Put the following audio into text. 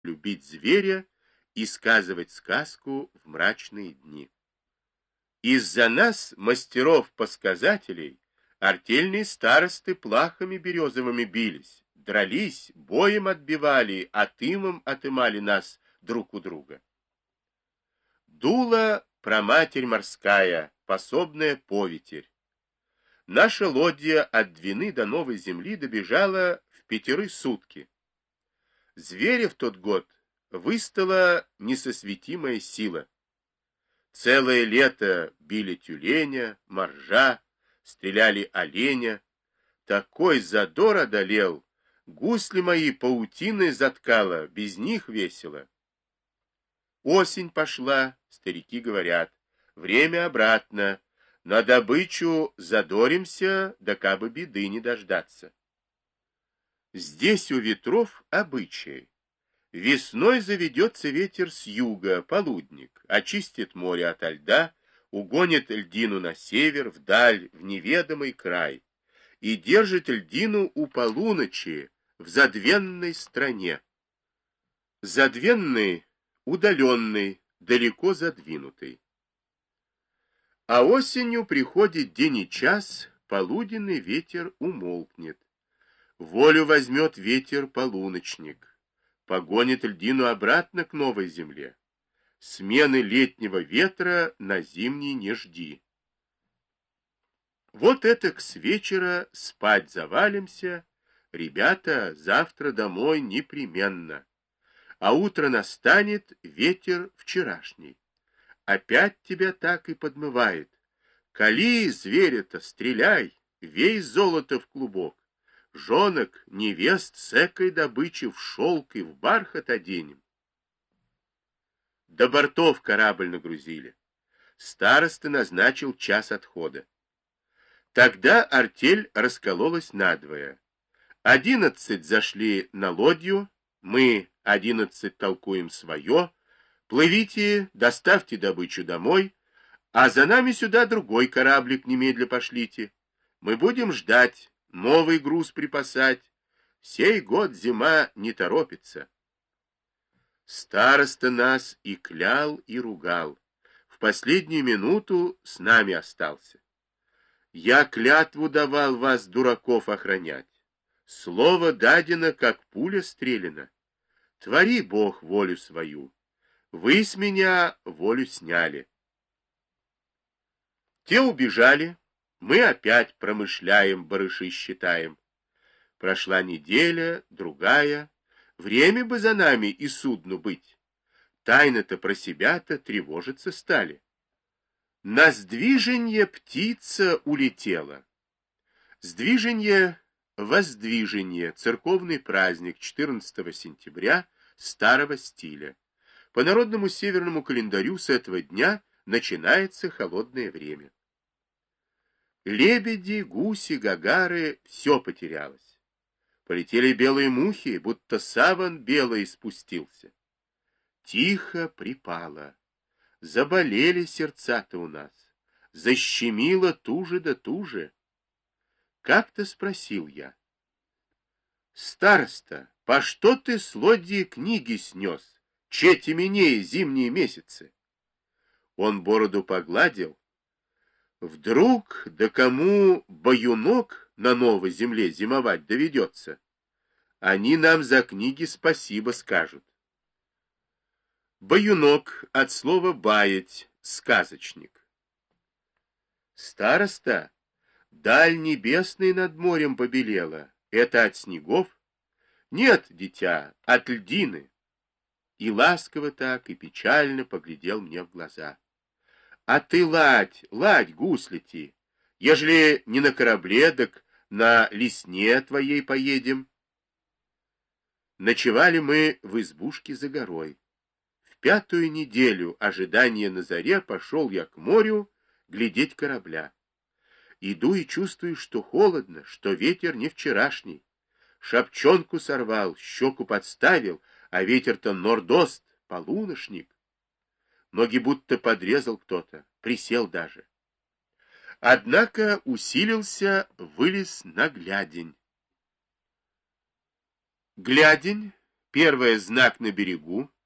любить зверя и сказывать сказку в мрачные дни. Из-за нас, мастеров-посказателей, артельные старосты плахами березовыми бились, дрались, боем отбивали, отымом отымали нас друг у друга. Дула проматерь морская, пособная поветерь. Наша лодья от Двины до Новой Земли добежала в 5 сутки. Зверя в тот год выстала несосветимая сила. Целое лето били тюленя, моржа, стреляли оленя. Такой задор одолел, гусли мои паутиной заткала, без них весело. Осень пошла, старики говорят, время обратно, на добычу задоримся, да кабы беды не дождаться. Здесь у ветров обычай. Весной заведется ветер с юга, полудник, очистит море ото льда, угонит льдину на север, вдаль, в неведомый край, и держит льдину у полуночи в задвенной стране. Задвенный, удаленный, далеко задвинутый. А осенью приходит день и час, полуденный ветер умолкнет. Волю возьмет ветер-полуночник, погонит льдину обратно к новой земле. Смены летнего ветра на зимний не жди. Вот это с вечера спать завалимся, ребята, завтра домой непременно. А утро настанет ветер вчерашний. Опять тебя так и подмывает. Кали, зверя-то, стреляй, вей золото в клубок. Жонок, невест с экой добычи в шелк и в бархат оденем. До бортов корабль нагрузили. Староста назначил час отхода. Тогда артель раскололась надвое. 11 зашли на лодью, мы 11 толкуем свое. Плывите, доставьте добычу домой, а за нами сюда другой кораблик немедля пошлите. Мы будем ждать, новый груз припасать. Сей год зима не торопится. Староста нас и клял, и ругал. В последнюю минуту с нами остался. Я клятву давал вас, дураков, охранять. Слово дадено, как пуля стреляна. Твори, Бог, волю свою. Вы с меня волю сняли. Те убежали, мы опять промышляем, барыши считаем. Прошла неделя, другая. Время бы за нами и судну быть. Тайно-то про себя-то тревожиться стали. На сдвиженье птица улетела. Сдвиженье, воздвиженье, церковный праздник 14 сентября старого стиля. По народному северному календарю с этого дня начинается холодное время. Лебеди, гуси, гагары — все потерялось. Полетели белые мухи, будто саван белый спустился. Тихо припало. Заболели сердца-то у нас. Защемило туже да туже. Как-то спросил я. Староста, по что ты с лодьи книги снес? Че теменее зимние месяцы? Он бороду погладил. Вдруг, да кому баюнок на новой земле зимовать доведется, они нам за книги спасибо скажут. Баюнок от слова «баять», сказочник. Староста, даль небесной над морем побелела. Это от снегов? Нет, дитя, от льдины. И ласково так, и печально поглядел мне в глаза. А ты ладь, ладь, гуслити, ежели не на корабле, так на лесне твоей поедем. Ночевали мы в избушке за горой. В 5-ю неделю ожидания на заре пошел я к морю глядеть корабля. Иду и чувствую, что холодно, что ветер не вчерашний. Шапчонку сорвал, щеку подставил, а ветер-то нордост, полуношник. Ноги будто подрезал кто-то, присел даже. Однако усилился, вылез на глядень. Глядень Первое — знак на берегу,